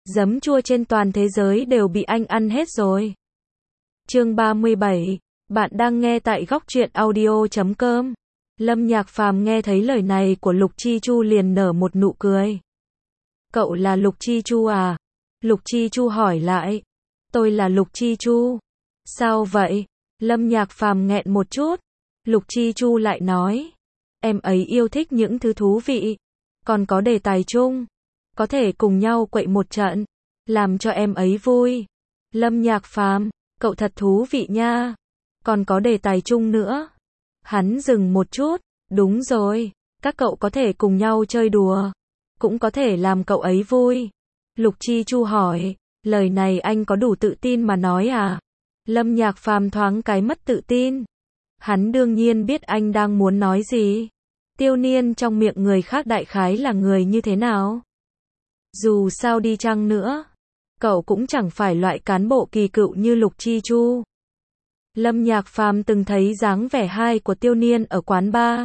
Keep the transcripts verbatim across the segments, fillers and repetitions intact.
Giấm chua trên toàn thế giới đều bị anh ăn hết rồi. Chương ba mươi bảy. Bạn đang nghe tại góc truyện audio chấm com. Lâm Nhạc Phàm nghe thấy lời này của Lục Chi Chu liền nở một nụ cười. Cậu là Lục Chi Chu à? Lục Chi Chu hỏi lại. Tôi là Lục Chi Chu. Sao vậy? Lâm Nhạc Phàm nghẹn một chút. Lục Chi Chu lại nói. Em ấy yêu thích những thứ thú vị. Còn có đề tài chung. Có thể cùng nhau quậy một trận. Làm cho em ấy vui. Lâm Nhạc Phàm, cậu thật thú vị nha. Còn có đề tài chung nữa. Hắn dừng một chút. Đúng rồi. Các cậu có thể cùng nhau chơi đùa. Cũng có thể làm cậu ấy vui. Lục Chi Chu hỏi. Lời này anh có đủ tự tin mà nói à? Lâm Nhạc Phàm thoáng cái mất tự tin. Hắn đương nhiên biết anh đang muốn nói gì. Tiêu Niên trong miệng người khác đại khái là người như thế nào? Dù sao đi chăng nữa, cậu cũng chẳng phải loại cán bộ kỳ cựu như Lục Chi Chu. Lâm Nhạc Phàm từng thấy dáng vẻ hai của Tiêu Niên ở quán bar,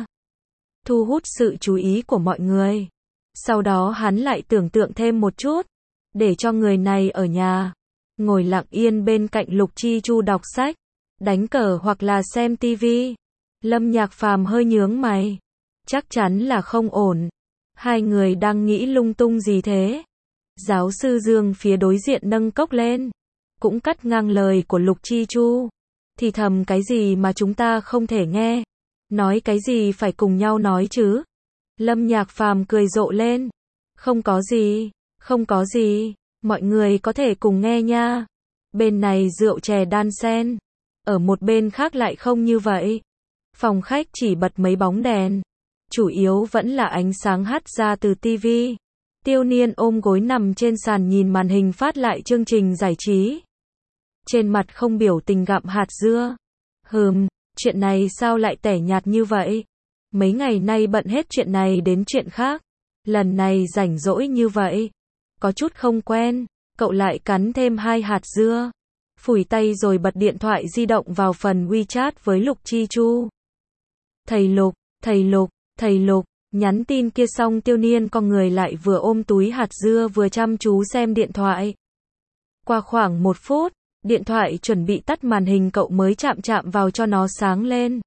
thu hút sự chú ý của mọi người. Sau đó hắn lại tưởng tượng thêm một chút, để cho người này ở nhà, ngồi lặng yên bên cạnh Lục Chi Chu đọc sách, đánh cờ hoặc là xem tivi. Lâm Nhạc Phàm hơi nhướng mày, chắc chắn là không ổn. Hai người đang nghĩ lung tung gì thế? Giáo sư Dương phía đối diện nâng cốc lên, cũng cắt ngang lời của Lục Chi Chu. Thì thầm cái gì mà chúng ta không thể nghe? Nói cái gì phải cùng nhau nói chứ? Lâm Nhạc Phàm cười rộ lên. Không có gì, không có gì, mọi người có thể cùng nghe nha. Bên này rượu chè đan xen, ở một bên khác lại không như vậy. Phòng khách chỉ bật mấy bóng đèn, chủ yếu vẫn là ánh sáng hắt ra từ tivi. Tiêu Niên ôm gối nằm trên sàn nhìn màn hình phát lại chương trình giải trí. Trên mặt không biểu tình gặm hạt dưa. Hừm, chuyện này sao lại tẻ nhạt như vậy? Mấy ngày nay bận hết chuyện này đến chuyện khác. Lần này rảnh rỗi như vậy. Có chút không quen, cậu lại cắn thêm hai hạt dưa. Phủi tay rồi bật điện thoại di động vào phần WeChat với Lục Chi Chu. Thầy Lục, thầy Lục, thầy Lục. Nhắn tin kia xong Tiêu Niên con người lại vừa ôm túi hạt dưa vừa chăm chú xem điện thoại. Qua khoảng một phút, điện thoại chuẩn bị tắt màn hình cậu mới chạm chạm vào cho nó sáng lên.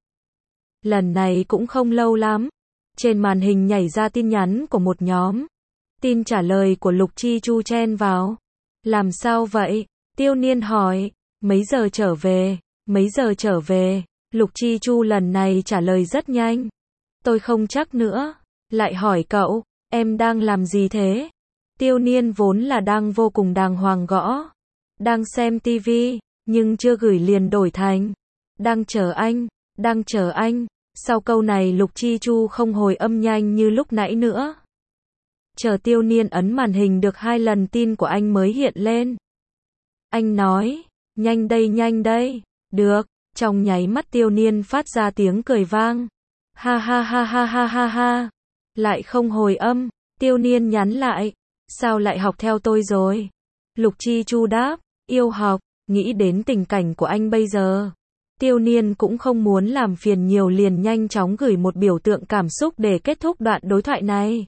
Lần này cũng không lâu lắm. Trên màn hình nhảy ra tin nhắn của một nhóm. Tin trả lời của Lục Chi Chu chen vào. Làm sao vậy? Tiêu Niên hỏi. Mấy giờ trở về? Mấy giờ trở về? Lục Chi Chu lần này trả lời rất nhanh. Tôi không chắc nữa. Lại hỏi cậu, em đang làm gì thế? Tiêu Niên vốn là đang vô cùng đàng hoàng gõ. Đang xem tivi, nhưng chưa gửi liền đổi thành. Đang chờ anh, đang chờ anh. Sau câu này Lục Chi Chu không hồi âm nhanh như lúc nãy nữa. Chờ Tiêu Niên ấn màn hình được hai lần tin của anh mới hiện lên. Anh nói, nhanh đây nhanh đây, được, trong nháy mắt Tiêu Niên phát ra tiếng cười vang. Ha ha ha ha ha ha ha. Lại không hồi âm, Tiêu Niên nhắn lại. Sao lại học theo tôi rồi? Lục Chi Chu đáp, yêu học, nghĩ đến tình cảnh của anh bây giờ. Tiêu Niên cũng không muốn làm phiền nhiều liền nhanh chóng gửi một biểu tượng cảm xúc để kết thúc đoạn đối thoại này.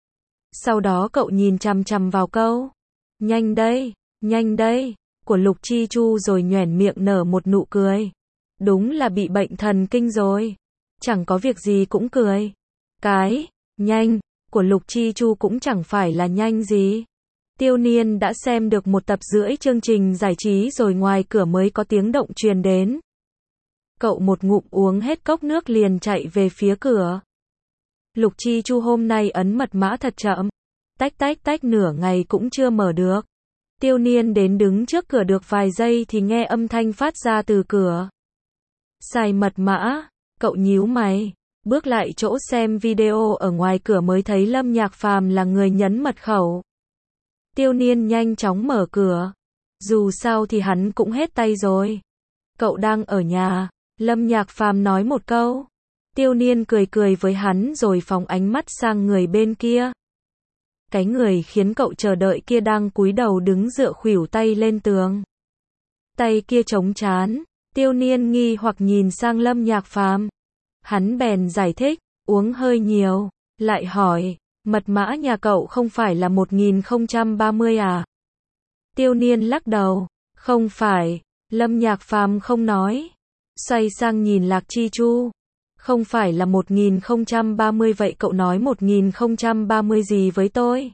Sau đó cậu nhìn chằm chằm vào câu. Nhanh đây, nhanh đây, của Lục Chi Chu rồi nhoẻn miệng nở một nụ cười. Đúng là bị bệnh thần kinh rồi. Chẳng có việc gì cũng cười. Cái, nhanh, của Lục Chi Chu cũng chẳng phải là nhanh gì. Tiêu Niên đã xem được một tập rưỡi chương trình giải trí rồi ngoài cửa mới có tiếng động truyền đến. Cậu một ngụm uống hết cốc nước liền chạy về phía cửa. Lục Chi Chu hôm nay ấn mật mã thật chậm. Tách tách tách nửa ngày cũng chưa mở được. Tiêu Niên đến đứng trước cửa được vài giây thì nghe âm thanh phát ra từ cửa. Sai mật mã. Cậu nhíu mày, bước lại chỗ xem video ở ngoài cửa mới thấy Lâm Nhạc Phàm là người nhấn mật khẩu. Tiêu Niên nhanh chóng mở cửa. Dù sao thì hắn cũng hết tay rồi. Cậu đang ở nhà, Lâm Nhạc Phàm nói một câu. Tiêu Niên cười cười với hắn rồi phóng ánh mắt sang người bên kia. Cái người khiến cậu chờ đợi kia đang cúi đầu đứng dựa khuỷu tay lên tường. Tay kia chống trán. Tiêu Niên nghi hoặc nhìn sang Lâm Nhạc Phàm. Hắn bèn giải thích, uống hơi nhiều, lại hỏi, mật mã nhà cậu không phải là một nghìn không trăm ba mươi à? Tiêu Niên lắc đầu. Không phải. Lâm Nhạc Phàm không nói. Xoay sang nhìn Lạc Chi Chu. Không phải là một nghìn không trăm ba mươi vậy cậu nói một nghìn không trăm ba mươi gì với tôi?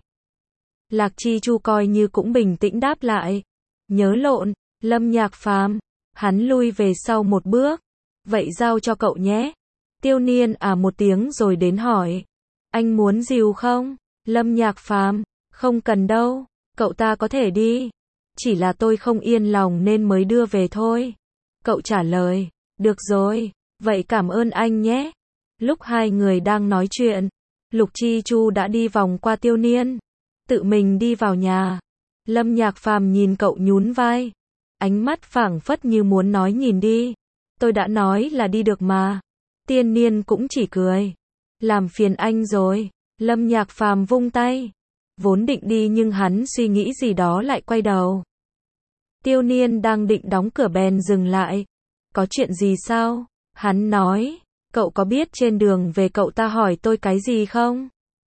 Lạc Chi Chu coi như cũng bình tĩnh đáp lại. Nhớ lộn, Lâm Nhạc Phàm. Hắn lui về sau một bước. Vậy giao cho cậu nhé. Tiêu Niên à một tiếng rồi đến hỏi. Anh muốn dìu không? Lâm Nhạc Phàm. Không cần đâu, cậu ta có thể đi. Chỉ là tôi không yên lòng nên mới đưa về thôi. Cậu trả lời. Được rồi, vậy cảm ơn anh nhé. Lúc hai người đang nói chuyện, Lục Chi Chu đã đi vòng qua Tiêu Niên, tự mình đi vào nhà. Lâm Nhạc Phàm nhìn cậu nhún vai, ánh mắt phảng phất như muốn nói nhìn đi. Tôi đã nói là đi được mà. Tiên Niên cũng chỉ cười. Làm phiền anh rồi. Lâm Nhạc Phàm vung tay. Vốn định đi nhưng hắn suy nghĩ gì đó lại quay đầu. Tiêu Niên đang định đóng cửa bèn dừng lại. Có chuyện gì sao? Hắn nói. Cậu có biết trên đường về cậu ta hỏi tôi cái gì không?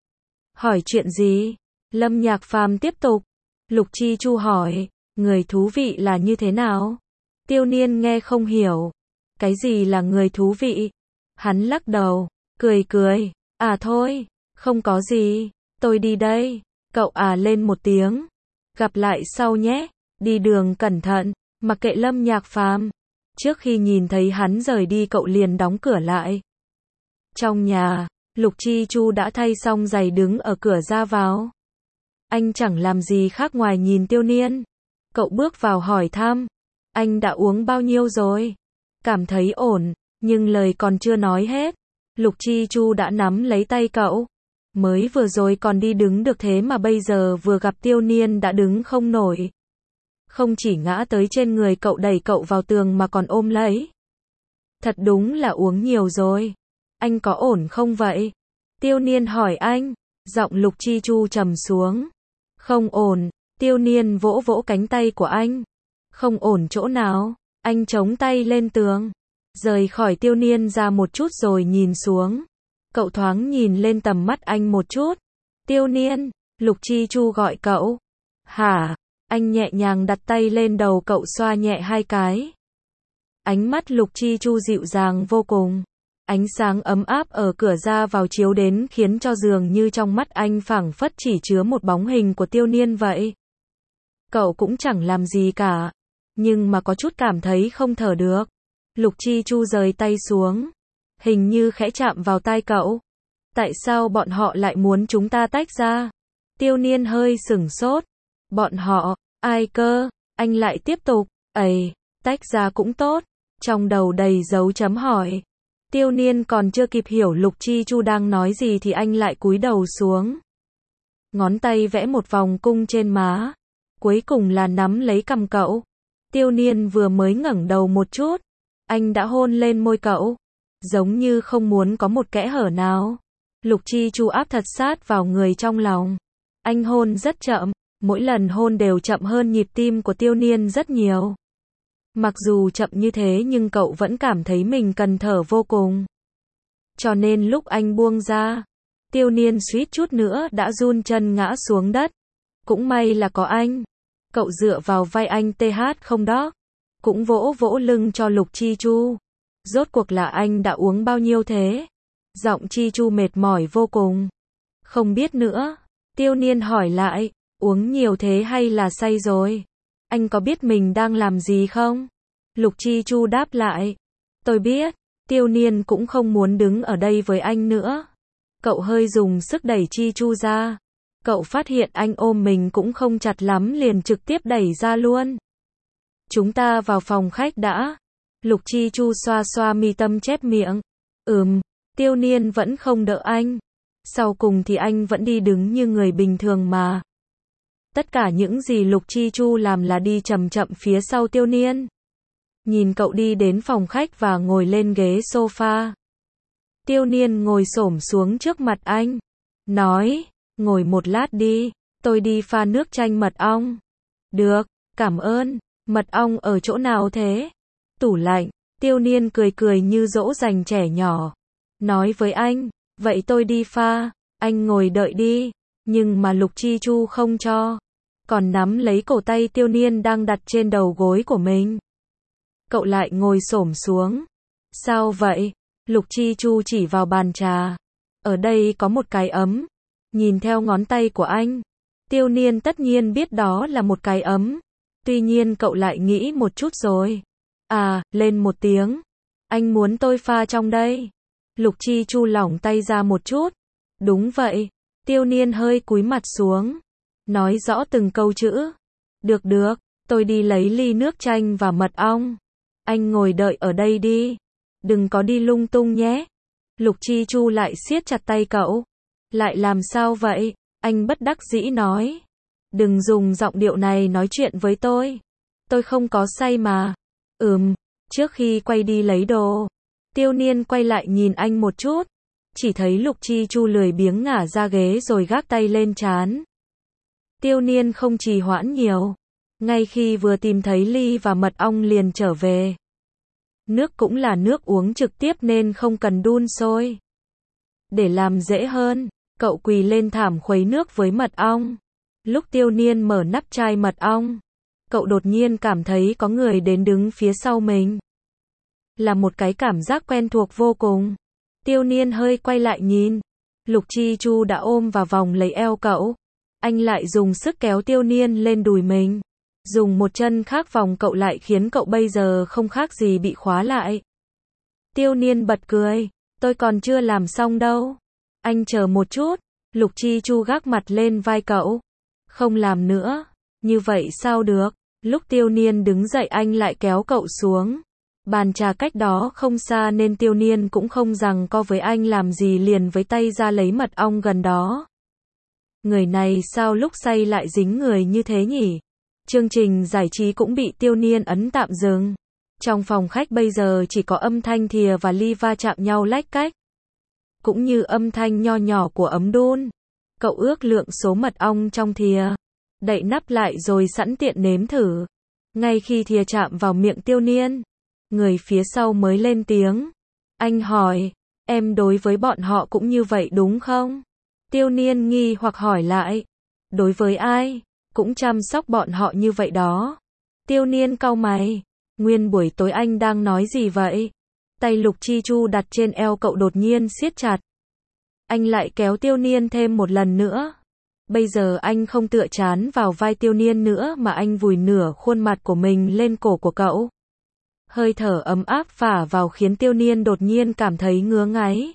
Hỏi chuyện gì? Lâm Nhạc Phàm tiếp tục. Lục Chi Chu hỏi. Người thú vị là như thế nào? Tiêu Niên nghe không hiểu. Cái gì là người thú vị? Hắn lắc đầu. Cười cười. À thôi. Không có gì. Tôi đi đây. Cậu à lên một tiếng. Gặp lại sau nhé. Đi đường cẩn thận. Mặc kệ Lâm Nhạc Phàm. Trước khi nhìn thấy hắn rời đi cậu liền đóng cửa lại. Trong nhà, Lục Chi Chu đã thay xong giày đứng ở cửa ra vào. Anh chẳng làm gì khác ngoài nhìn Tiêu Niên. Cậu bước vào hỏi thăm. Anh đã uống bao nhiêu rồi? Cảm thấy ổn, nhưng lời còn chưa nói hết. Lục Chi Chu đã nắm lấy tay cậu. Mới vừa rồi còn đi đứng được thế mà bây giờ vừa gặp Tiêu Niên đã đứng không nổi. Không chỉ ngã tới trên người cậu đẩy cậu vào tường mà còn ôm lấy. Thật đúng là uống nhiều rồi. Anh có ổn không vậy? Tiêu Niên hỏi anh. Giọng Lục Chi Chu trầm xuống. Không ổn. Tiêu Niên vỗ vỗ cánh tay của anh. Không ổn chỗ nào? Anh chống tay lên tường. Rời khỏi Tiêu Niên ra một chút rồi nhìn xuống. Cậu thoáng nhìn lên tầm mắt anh một chút. Tiêu Niên. Lục Chi Chu gọi cậu. Hả? Anh nhẹ nhàng đặt tay lên đầu cậu xoa nhẹ hai cái. Ánh mắt Lục Chi Chu dịu dàng vô cùng. Ánh sáng ấm áp ở cửa ra vào chiếu đến khiến cho dường như trong mắt anh phảng phất chỉ chứa một bóng hình của Tiêu Niên vậy. Cậu cũng chẳng làm gì cả. Nhưng mà có chút cảm thấy không thở được. Lục Chi Chu rời tay xuống. Hình như khẽ chạm vào tai cậu. Tại sao bọn họ lại muốn chúng ta tách ra? Tiêu Niên hơi sửng sốt. Bọn họ, ai cơ? Anh lại tiếp tục. Ây, tách ra cũng tốt. Trong đầu đầy dấu chấm hỏi. Tiêu Niên còn chưa kịp hiểu Lục Chi Chu đang nói gì thì anh lại cúi đầu xuống. Ngón tay vẽ một vòng cung trên má. Cuối cùng là nắm lấy cằm cậu. Tiêu Niên vừa mới ngẩng đầu một chút. Anh đã hôn lên môi cậu. Giống như không muốn có một kẽ hở nào. Lục Chi Chu áp thật sát vào người trong lòng. Anh hôn rất chậm. Mỗi lần hôn đều chậm hơn nhịp tim của Tiêu Niên rất nhiều. Mặc dù chậm như thế nhưng cậu vẫn cảm thấy mình cần thở vô cùng. Cho nên lúc anh buông ra, Tiêu Niên suýt chút nữa đã run chân ngã xuống đất. Cũng may là có anh. Cậu dựa vào vai anh tê hát không đó. Cũng vỗ vỗ lưng cho Lục Chi Chu. Rốt cuộc là anh đã uống bao nhiêu thế? Giọng Chi Chu mệt mỏi vô cùng. Không biết nữa. Tiêu Niên hỏi lại. Uống nhiều thế hay là say rồi? Anh có biết mình đang làm gì không? Lục Chi Chu đáp lại. Tôi biết. Tiêu Niên cũng không muốn đứng ở đây với anh nữa. Cậu hơi dùng sức đẩy Chi Chu ra. Cậu phát hiện anh ôm mình cũng không chặt lắm liền trực tiếp đẩy ra luôn. Chúng ta vào phòng khách đã. Lục Chi Chu xoa xoa mi tâm chép miệng. Ừm, Tiêu Niên vẫn không đỡ anh. Sau cùng thì anh vẫn đi đứng như người bình thường mà. Tất cả những gì Lục Chi Chu làm là đi chậm chậm phía sau Tiêu Niên. Nhìn cậu đi đến phòng khách và ngồi lên ghế sofa. Tiêu Niên ngồi xổm xuống trước mặt anh. Nói, ngồi một lát đi, tôi đi pha nước chanh mật ong. Được, cảm ơn. Mật ong ở chỗ nào thế? Tủ lạnh. Tiêu Niên cười cười như dỗ dành trẻ nhỏ. Nói với anh, vậy tôi đi pha, anh ngồi đợi đi. Nhưng mà Lục Chi Chu không cho. còn nắm lấy cổ tay Tiêu Niên đang đặt trên đầu gối của mình. Cậu lại ngồi xổm xuống. Sao vậy? Lục Chi Chu chỉ vào bàn trà. Ở đây có một cái ấm. Nhìn theo ngón tay của anh, Tiêu Niên tất nhiên biết đó là một cái ấm. Tuy nhiên cậu lại nghĩ một chút rồi. À, lên một tiếng. Anh muốn tôi pha trong đây. Lục Chi Chu lỏng tay ra một chút. Đúng vậy. Tiêu Niên hơi cúi mặt xuống. Nói rõ từng câu chữ. Được được, tôi đi lấy ly nước chanh và mật ong. Anh ngồi đợi ở đây đi. Đừng có đi lung tung nhé. Lục Chi Chu lại siết chặt tay cậu. Lại làm sao vậy? Anh bất đắc dĩ nói. Đừng dùng giọng điệu này nói chuyện với tôi. Tôi không có say mà. Ừm, trước khi quay đi lấy đồ. Tiêu Niên quay lại nhìn anh một chút. Chỉ thấy Lục Chi Chu lười biếng ngả ra ghế rồi gác tay lên trán. Tiêu Niên không trì hoãn nhiều. Ngay khi vừa tìm thấy ly và mật ong liền trở về. Nước cũng là nước uống trực tiếp nên không cần đun sôi. Để làm dễ hơn, cậu quỳ lên thảm khuấy nước với mật ong. Lúc Tiêu Niên mở nắp chai mật ong, cậu đột nhiên cảm thấy có người đến đứng phía sau mình. Là một cái cảm giác quen thuộc vô cùng. Tiêu Niên hơi quay lại nhìn. Lục Chi Chu đã ôm vào vòng lấy eo cậu. Anh lại dùng sức kéo Tiêu Niên lên đùi mình. Dùng một chân khác vòng cậu lại khiến cậu bây giờ không khác gì bị khóa lại. Tiêu Niên bật cười. Tôi còn chưa làm xong đâu. Anh chờ một chút. Lục Chi Chu gác mặt lên vai cậu. Không làm nữa. Như vậy sao được? Lúc Tiêu Niên đứng dậy anh lại kéo cậu xuống. Bàn trà cách đó không xa nên Tiêu Niên cũng không giằng co với anh làm gì liền với tay ra lấy mật ong gần đó. Người này sao lúc say lại dính người như thế nhỉ? Chương trình giải trí cũng bị Tiêu Niên ấn tạm dừng. Trong phòng khách bây giờ chỉ có âm thanh thìa và ly va chạm nhau lách cách. Cũng như âm thanh nho nhỏ của ấm đun. Cậu ước lượng số mật ong trong thìa. Đậy nắp lại rồi sẵn tiện nếm thử. Ngay khi thìa chạm vào miệng Tiêu Niên, người phía sau mới lên tiếng. Anh hỏi, em đối với bọn họ cũng như vậy đúng không? Tiêu Niên nghi hoặc hỏi lại. Đối với ai? Cũng chăm sóc bọn họ như vậy đó. Tiêu Niên cau mày. Nguyên buổi tối anh đang nói gì vậy? Tay Lục Chi Chu đặt trên eo cậu đột nhiên siết chặt. Anh lại kéo Tiêu Niên thêm một lần nữa. Bây giờ anh không tựa chán vào vai Tiêu Niên nữa mà anh vùi nửa khuôn mặt của mình lên cổ của cậu. Hơi thở ấm áp phả vào khiến Tiêu Niên đột nhiên cảm thấy ngứa ngáy.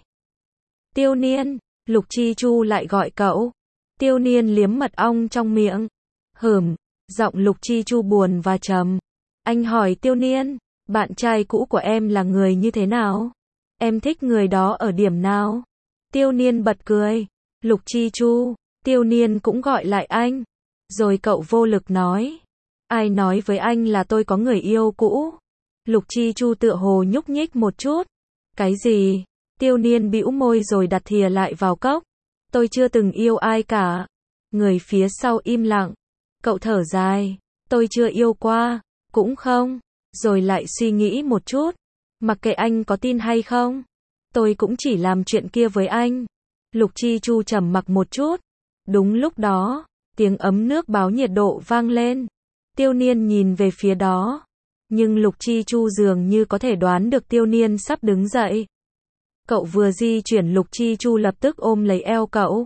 Tiêu Niên, Lục Chi Chu lại gọi cậu. Tiêu Niên liếm mật ong trong miệng. Hửm, giọng Lục Chi Chu buồn và trầm. Anh hỏi Tiêu Niên, bạn trai cũ của em là người như thế nào? Em thích người đó ở điểm nào? Tiêu Niên bật cười. Lục Chi Chu, Tiêu Niên cũng gọi lại anh. Rồi cậu vô lực nói. Ai nói với anh là tôi có người yêu cũ? Lục Chi Chu tựa hồ nhúc nhích một chút. Cái gì? Tiêu Niên bĩu môi rồi đặt thìa lại vào cốc. Tôi chưa từng yêu ai cả. Người phía sau im lặng. Cậu thở dài. Tôi chưa yêu qua. Cũng không. Rồi lại suy nghĩ một chút. Mặc kệ anh có tin hay không. Tôi cũng chỉ làm chuyện kia với anh. Lục Chi Chu trầm mặc một chút. Đúng lúc đó, tiếng ấm nước báo nhiệt độ vang lên. Tiêu Niên nhìn về phía đó. Nhưng Lục Chi Chu dường như có thể đoán được Tiêu Niên sắp đứng dậy. Cậu vừa di chuyển Lục Chi Chu lập tức ôm lấy eo cậu.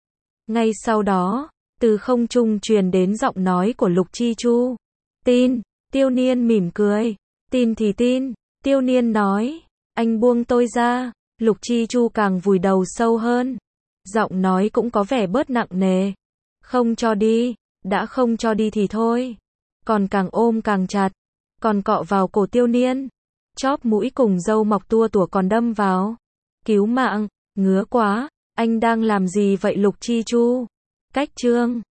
Ngay sau đó, từ không trung truyền đến giọng nói của Lục Chi Chu. Tin, Tiêu Niên mỉm cười. Tin thì tin, Tiêu Niên nói. Anh buông tôi ra. Lục Chi Chu càng vùi đầu sâu hơn. Giọng nói cũng có vẻ bớt nặng nề. Không cho đi, đã không cho đi thì thôi. Còn càng ôm càng chặt. Còn cọ vào cổ Tiêu Niên. Chóp mũi cùng râu mọc tua tủa còn đâm vào. Cứu mạng, ngứa quá. Anh đang làm gì vậy Lục Chi Chu? Cách chương